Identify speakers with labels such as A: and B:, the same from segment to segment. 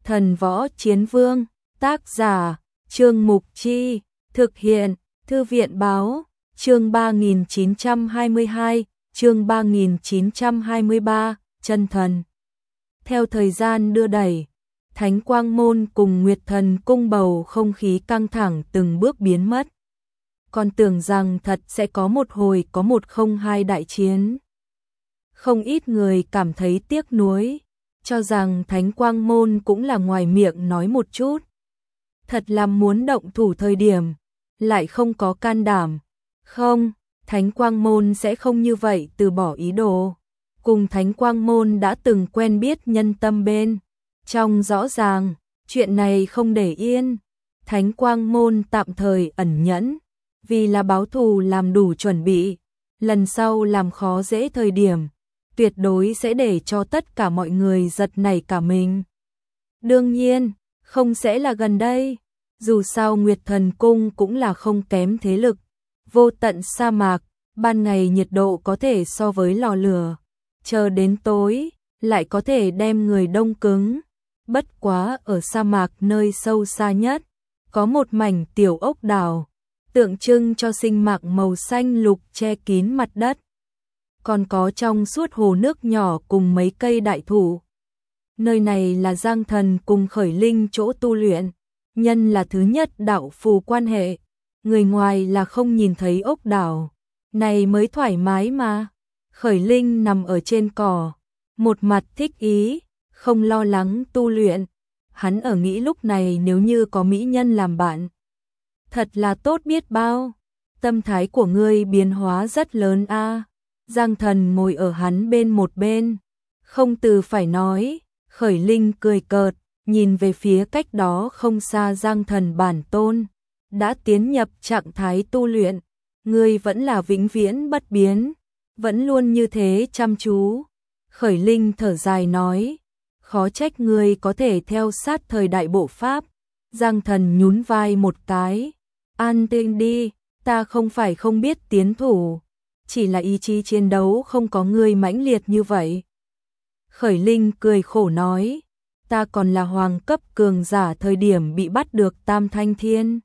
A: Thần Võ Chiến Vương, tác giả, Trương Mục Chi, thực hiện, Thư viện Báo, chương 3922, chương 3923, chân thần. Theo thời gian đưa đẩy, Thánh Quang Môn cùng Nguyệt Thần Cung bầu không khí căng thẳng từng bước biến mất. Còn tưởng rằng thật sẽ có một hồi có một không hai đại chiến. Không ít người cảm thấy tiếc nuối, cho rằng Thánh Quang Môn cũng là ngoài miệng nói một chút. Thật là muốn động thủ thời điểm, lại không có can đảm. Không, Thánh Quang Môn sẽ không như vậy từ bỏ ý đồ. Cùng Thánh Quang Môn đã từng quen biết nhân tâm bên trong rõ ràng, chuyện này không để yên. Thánh Quang Môn tạm thời ẩn nhẫn, vì là báo thù làm đủ chuẩn bị, lần sau làm khó dễ thời điểm, tuyệt đối sẽ để cho tất cả mọi người giật nảy cả mình. Đương nhiên, không sẽ là gần đây, dù sao Nguyệt Thần Cung cũng là không kém thế lực, vô tận sa mạc, ban ngày nhiệt độ có thể so với lò lửa, chờ đến tối, lại có thể đem người đông cứng. Bất quá ở sa mạc nơi sâu xa nhất, có một mảnh tiểu ốc đảo, tượng trưng cho sinh mạng màu xanh lục che kín mặt đất. Còn có trong suốt hồ nước nhỏ cùng mấy cây đại thụ. Nơi này là Giang Thần cùng Khởi Linh chỗ tu luyện, nhân là thứ nhất đạo phù quan hệ, người ngoài là không nhìn thấy ốc đảo, này mới thoải mái mà. Khởi Linh nằm ở trên cỏ, một mặt thích ý, không lo lắng tu luyện, hắn ở nghĩ lúc này nếu như có mỹ nhân làm bạn, thật là tốt biết bao. Tâm thái của ngươi biến hóa rất lớn a. Giang Thần ngồi ở hắn bên một bên, không từ phải nói. Khởi Linh cười cợt, nhìn về phía cách đó không xa Giang Thần bản tôn, đã tiến nhập trạng thái tu luyện, ngươi vẫn là vĩnh viễn bất biến, vẫn luôn như thế chăm chú. Khởi Linh thở dài nói, khó trách ngươi có thể theo sát thời đại bộ pháp. Giang Thần nhún vai một cái, an tĩnh đi, ta không phải không biết tiến thủ, chỉ là ý chí chiến đấu không có ngươi mãnh liệt như vậy. Khởi Linh cười khổ nói, ta còn là hoàng cấp cường giả thời điểm bị bắt được Tam Thanh Thiên.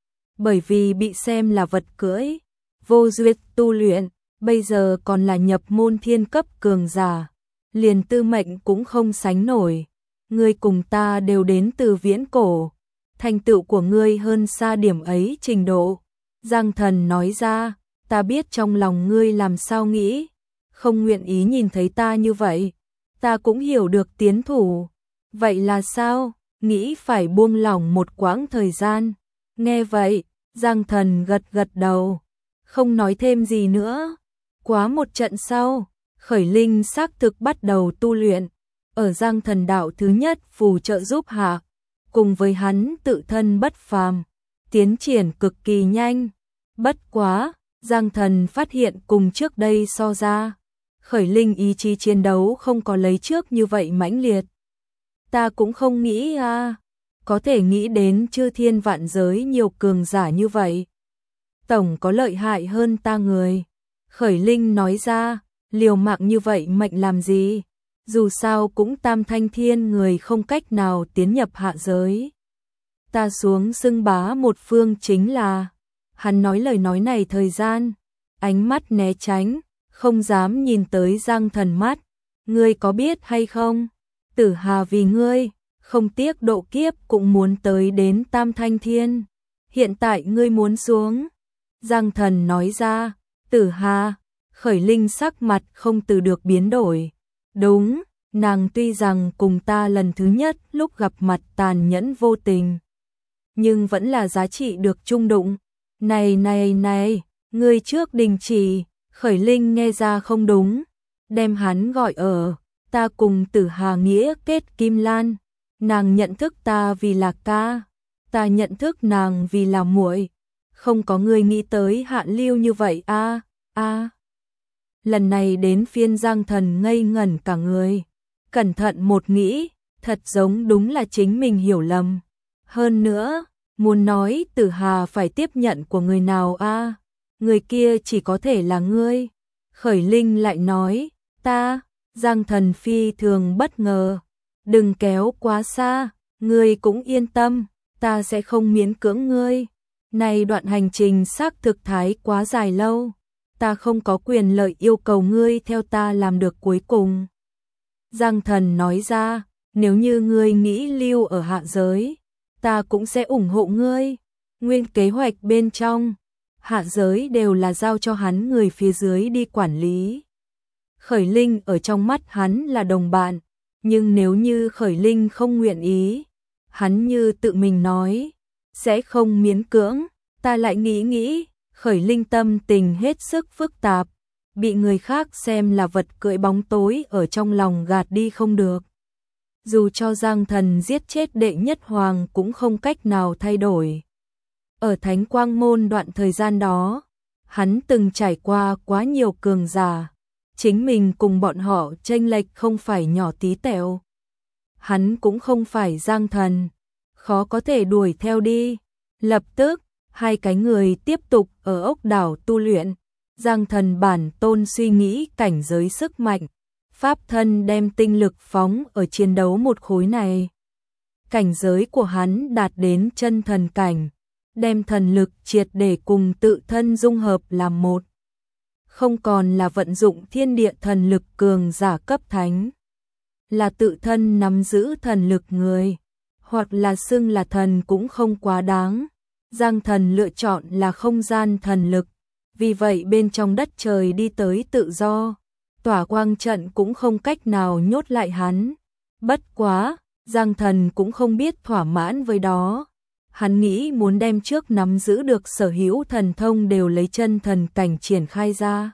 A: Bởi vì bị xem là vật cưỡi, vô duyệt tu luyện, bây giờ còn là nhập môn thiên cấp cường giả, liền tư mệnh cũng không sánh nổi. Ngươi cùng ta đều đến từ viễn cổ, thành tựu của ngươi hơn xa điểm ấy trình độ. Giang Thần nói ra, ta biết trong lòng ngươi làm sao nghĩ, không nguyện ý nhìn thấy ta như vậy. Ta cũng hiểu được tiến thủ. Vậy là sao? Nghĩ phải buông lỏng một quãng thời gian. Nghe vậy, Giang Thần gật gật đầu, không nói thêm gì nữa. Quá một trận sau, Khởi Linh xác thực bắt đầu tu luyện. Ở Giang Thần đạo thứ nhất phù trợ giúp hạ, cùng với hắn tự thân bất phàm, tiến triển cực kỳ nhanh. Bất quá, Giang Thần phát hiện cùng trước đây so ra, Khởi Linh ý chí chiến đấu không có lấy trước như vậy mãnh liệt. Ta cũng không nghĩ có thể nghĩ đến chư thiên vạn giới nhiều cường giả như vậy. Tổng có lợi hại hơn ta người. Khởi Linh nói ra, liều mạng như vậy mệnh làm gì? Dù sao cũng Tam Thanh Thiên người không cách nào tiến nhập hạ giới. Ta xuống xưng bá một phương chính là. Hắn nói lời nói này thời gian, ánh mắt né tránh, không dám nhìn tới Giang Thần mắt. Ngươi có biết hay không? Tử Hà vì ngươi, không tiếc độ kiếp cũng muốn tới đến Tam Thanh Thiên. Hiện tại ngươi muốn xuống. Giang Thần nói ra, Tử Hà. Khởi Linh sắc mặt không từ được biến đổi. Đúng, nàng tuy rằng cùng ta lần thứ nhất lúc gặp mặt tàn nhẫn vô tình, nhưng vẫn là giá trị được chung đụng. Này, ngươi trước đình chỉ. Khởi Linh nghe ra không đúng, đem hắn gọi ở, ta cùng Tử Hà nghĩa kết kim lan, nàng nhận thức ta vì là ca, ta nhận thức nàng vì là muội, không có người nghĩ tới hạ lưu như vậy a. Lần này đến phiên Giang Thần ngây ngẩn cả người, cẩn thận một nghĩ, thật giống đúng là chính mình hiểu lầm. Hơn nữa, muốn nói Tử Hà phải tiếp nhận của người nào a? Người kia chỉ có thể là ngươi. Khởi Linh lại nói, ta. Giang Thần phi thường bất ngờ, đừng kéo quá xa, Ngươi cũng yên tâm, ta sẽ không miễn cưỡng ngươi. Này đoạn hành trình xác thực thái quá dài lâu, ta không có quyền lợi yêu cầu ngươi theo ta làm được cuối cùng. Giang Thần nói ra, nếu như ngươi nghĩ lưu ở hạ giới, ta cũng sẽ ủng hộ ngươi. Nguyên kế hoạch bên trong, hạ giới đều là giao cho hắn người phía dưới đi quản lý. Khởi Linh ở trong mắt hắn là đồng bạn, nhưng nếu như Khởi Linh không nguyện ý, hắn như tự mình nói, sẽ không miễn cưỡng. Ta lại nghĩ, Khởi Linh tâm tình hết sức phức tạp, bị người khác xem là vật cưỡi bóng tối ở trong lòng gạt đi không được. Dù cho Giang Thần giết chết đệ nhất hoàng cũng không cách nào thay đổi. Ở Thánh Quang Môn đoạn thời gian đó, hắn từng trải qua quá nhiều cường giả, chính mình cùng bọn họ chênh lệch không phải nhỏ tí tẹo. Hắn cũng không phải Giang Thần, khó có thể đuổi theo đi. Lập tức, hai cái người tiếp tục ở ốc đảo tu luyện. Giang Thần bản tôn suy nghĩ cảnh giới sức mạnh, pháp thân đem tinh lực phóng ở chiến đấu một khối này. Cảnh giới của hắn đạt đến chân thần cảnh, đem thần lực triệt để cùng tự thân dung hợp làm một. Không còn là vận dụng thiên địa thần lực cường giả cấp thánh, là tự thân nắm giữ thần lực người, hoặc là xưng là thần cũng không quá đáng. Giang Thần lựa chọn là không gian thần lực, vì vậy bên trong đất trời đi tới tự do, tỏa quang trận cũng không cách nào nhốt lại hắn. Bất quá, Giang Thần cũng không biết thỏa mãn với đó. Hắn nghĩ muốn đem trước nắm giữ được sở hữu thần thông đều lấy chân thần cảnh triển khai ra.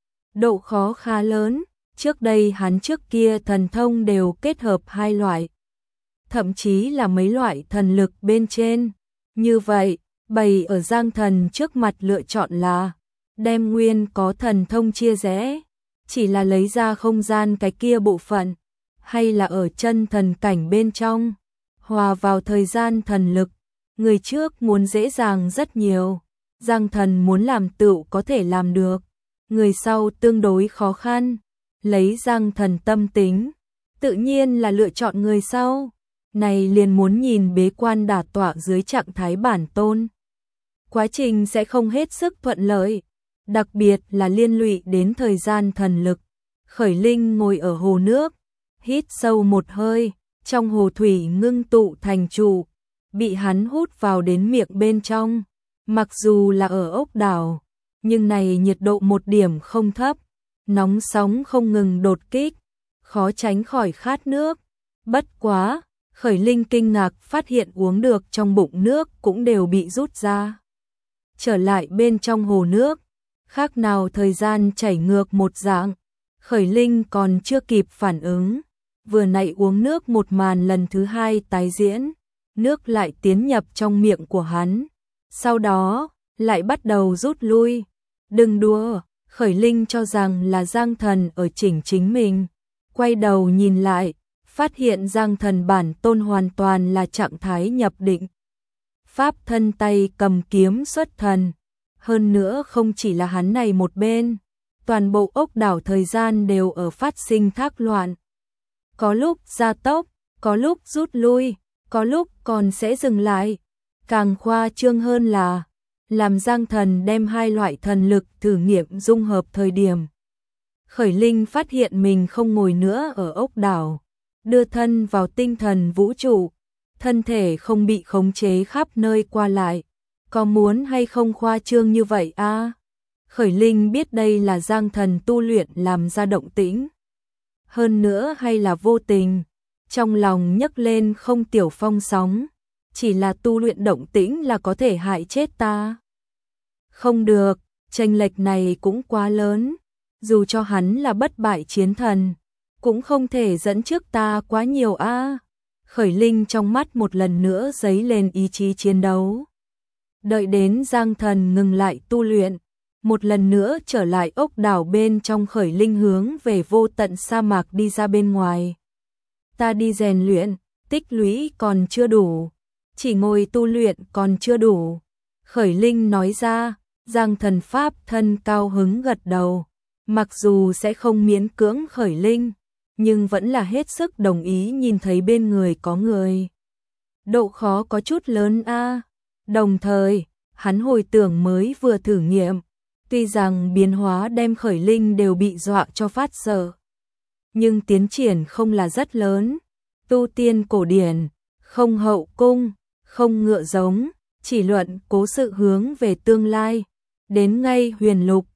A: Độ khó khá lớn, trước đây hắn trước kia thần thông đều kết hợp hai loại, thậm chí là mấy loại thần lực bên trên. Như vậy, bày ở Giang Thần trước mặt lựa chọn là đem nguyên có thần thông chia rẽ, chỉ là lấy ra không gian cái kia bộ phận, hay là ở chân thần cảnh bên trong, hòa vào thời gian thần lực. Người trước muốn dễ dàng rất nhiều, Giang Thần muốn làm tựu có thể làm được. Người sau tương đối khó khăn, lấy Giang Thần tâm tính, tự nhiên là lựa chọn người sau. Này liền muốn nhìn bế quan đả tọa dưới trạng thái bản tôn. Quá trình sẽ không hết sức thuận lợi, đặc biệt là liên lụy đến thời gian thần lực. Khởi Linh ngồi ở hồ nước, hít sâu một hơi, trong hồ thủy ngưng tụ thành trụ, bị hắn hút vào đến miệng bên trong. Mặc dù là ở ốc đảo, nhưng này nhiệt độ một điểm không thấp, nóng sóng không ngừng đột kích, khó tránh khỏi khát nước. Bất quá, Khởi Linh kinh ngạc phát hiện uống được trong bụng nước cũng đều bị rút ra. Trở lại bên trong hồ nước, khác nào thời gian chảy ngược một dạng. Khởi Linh còn chưa kịp phản ứng, vừa nãy uống nước một màn lần thứ hai tái diễn, nước lại tiến nhập trong miệng của hắn, sau đó lại bắt đầu rút lui. Đừng đùa, Khởi Linh cho rằng là Giang Thần ở chỉnh chính mình, quay đầu nhìn lại, phát hiện Giang Thần bản tôn hoàn toàn là trạng thái nhập định. Pháp thân tay cầm kiếm xuất thần, hơn nữa không chỉ là hắn này một bên, toàn bộ ốc đảo thời gian đều ở phát sinh thác loạn. Có lúc gia tốc, có lúc rút lui, có lúc còn sẽ dừng lại. Càng khoa trương hơn là, làm Giang Thần đem hai loại thần lực thử nghiệm dung hợp thời điểm. Khởi Linh phát hiện mình không ngồi nữa ở ốc đảo, đưa thân vào tinh thần vũ trụ, thân thể không bị khống chế khắp nơi qua lại. Có muốn hay không khoa trương như vậy a? Khởi Linh biết đây là Giang Thần tu luyện làm ra động tĩnh. Hơn nữa hay là vô tình, trong lòng nhấc lên không tiểu phong sóng, chỉ là tu luyện động tĩnh là có thể hại chết ta. Không được, chênh lệch này cũng quá lớn, dù cho hắn là bất bại chiến thần, cũng không thể dẫn trước ta quá nhiều a. Khởi Linh trong mắt một lần nữa dấy lên ý chí chiến đấu. Đợi đến Giang Thần ngừng lại tu luyện, một lần nữa trở lại ốc đảo bên trong, Khởi Linh hướng về vô tận sa mạc đi ra bên ngoài. Ta đi rèn luyện, tích lũy còn chưa đủ, chỉ ngồi tu luyện còn chưa đủ. Khởi Linh nói ra. Giang Thần pháp thân cao hứng gật đầu, mặc dù sẽ không miễn cưỡng Khởi Linh, nhưng vẫn là hết sức đồng ý nhìn thấy bên người có người. độ khó có chút lớn a. Đồng thời, hắn hồi tưởng mới vừa thử nghiệm, tuy rằng biến hóa đem khởi linh đều bị dọa cho phát sợ, nhưng tiến triển không là rất lớn. Tu tiên cổ điển, không hậu cung, không ngựa giống, chỉ luận cố sự hướng về tương lai. Đến ngay huyền lục,